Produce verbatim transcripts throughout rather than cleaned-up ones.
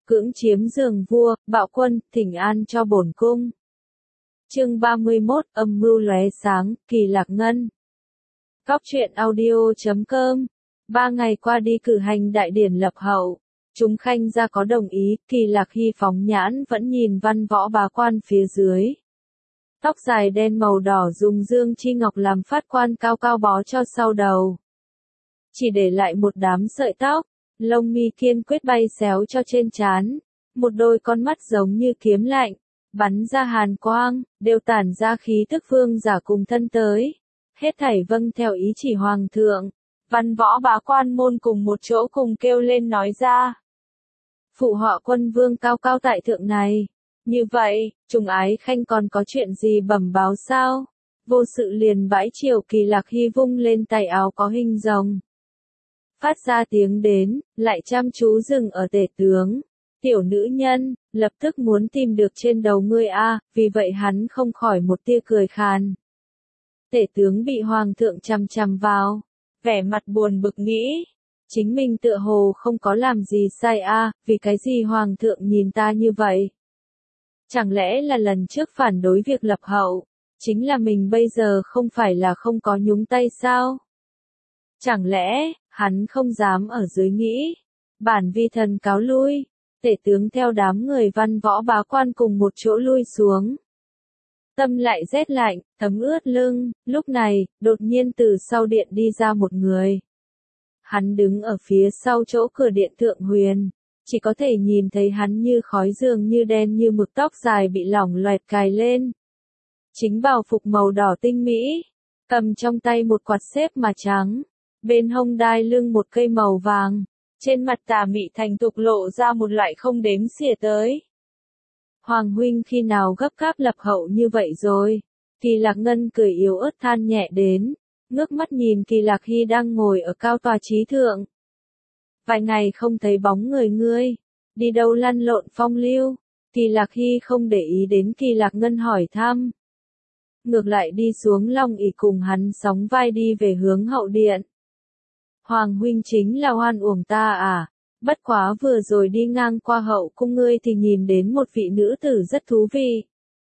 cưỡng chiếm giường vua, bạo quân, thỉnh an cho bổn cung. Chương ba mươi mốt, âm mưu lóe sáng, Kỳ Lạc Ngân. Góc truyện audio chấm com. Ba ngày qua đi cử hành đại điển lập hậu, chúng khanh gia có đồng ý, Kỳ Lạc Hy phóng nhãn vẫn nhìn văn võ bá quan phía dưới. Tóc dài đen màu đỏ dùng dương chi ngọc làm phát quan cao cao bó cho sau đầu. Chỉ để lại một đám sợi tóc, lông mi kiên quyết bay xéo cho trên trán, một đôi con mắt giống như kiếm lạnh, bắn ra hàn quang, đều tản ra khí tức vương giả cùng thân tới. Hết thảy vâng theo ý chỉ hoàng thượng, văn võ bá quan môn cùng một chỗ cùng kêu lên nói ra. Phụ họ quân vương cao cao tại thượng này. Như vậy, Trùng Ái Khanh còn có chuyện gì bẩm báo sao? Vô sự liền bãi triều. Kỳ Lạc Hy vung lên tay áo có hình rồng. Phát ra tiếng đến, lại chăm chú dừng ở tể tướng. Tiểu nữ nhân, lập tức muốn tìm được trên đầu ngươi a, vì vậy hắn không khỏi một tia cười khàn. Tể tướng bị hoàng thượng chằm chằm vào, vẻ mặt buồn bực nghĩ. Chính mình tựa hồ không có làm gì sai a, vì cái gì hoàng thượng nhìn ta như vậy? Chẳng lẽ là lần trước phản đối việc lập hậu, chính là mình bây giờ không phải là không có nhúng tay sao? Chẳng lẽ, hắn không dám ở dưới nghĩ, bản vi thần cáo lui, tể tướng theo đám người văn võ bá quan cùng một chỗ lui xuống. Tâm lại rét lạnh, thấm ướt lưng, lúc này, đột nhiên từ sau điện đi ra một người. Hắn đứng ở phía sau chỗ cửa điện thượng huyền. Chỉ có thể nhìn thấy hắn như khói dường như đen như mực, tóc dài bị lỏng loẹt cài lên. Chính bào phục màu đỏ tinh mỹ, cầm trong tay một quạt xếp mà trắng, bên hông đai lưng một cây màu vàng, trên mặt tà mị thành thục lộ ra một loại không đếm xỉa tới. Hoàng huynh khi nào gấp gáp lập hậu như vậy rồi? Kỳ Lạc Ngân cười yếu ớt than nhẹ đến, ngước mắt nhìn Kỳ Lạc Hy đang ngồi ở cao tòa trí thượng. Vài ngày không thấy bóng người ngươi, đi đâu lăn lộn phong lưu? Kỳ Lạc Hy không để ý đến Kỳ Lạc Ngân hỏi thăm. Ngược lại đi xuống long ỷ cùng hắn sóng vai đi về hướng hậu điện. Hoàng huynh chính là hoan uổng ta à? Bất quá vừa rồi đi ngang qua hậu cung ngươi thì nhìn đến một vị nữ tử rất thú vị.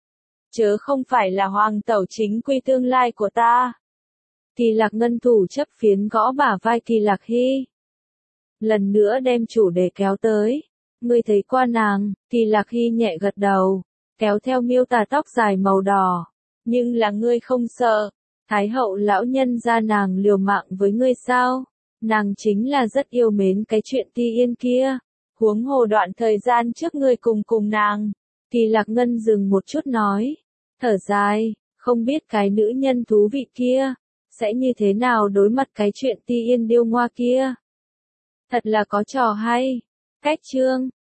Chớ không phải là hoàng tẩu chính quy tương lai của ta. Kỳ Lạc Ngân thủ chấp phiến gõ bả vai Kỳ Lạc Hy. Lần nữa đem chủ đề kéo tới. Ngươi thấy qua nàng? Kỳ Lạc Hy nhẹ gật đầu, kéo theo miêu tả tóc dài màu đỏ. Nhưng là ngươi không sợ, Thái hậu lão nhân gia nàng liều mạng với ngươi sao? Nàng chính là rất yêu mến cái chuyện Ti Yên kia. Huống hồ đoạn thời gian trước ngươi cùng cùng nàng. Kỳ Lạc Ngân dừng một chút nói. Thở dài, không biết cái nữ nhân thú vị kia sẽ như thế nào đối mặt cái chuyện Ti Yên điêu ngoa kia. Thật là có trò hay. Cách chương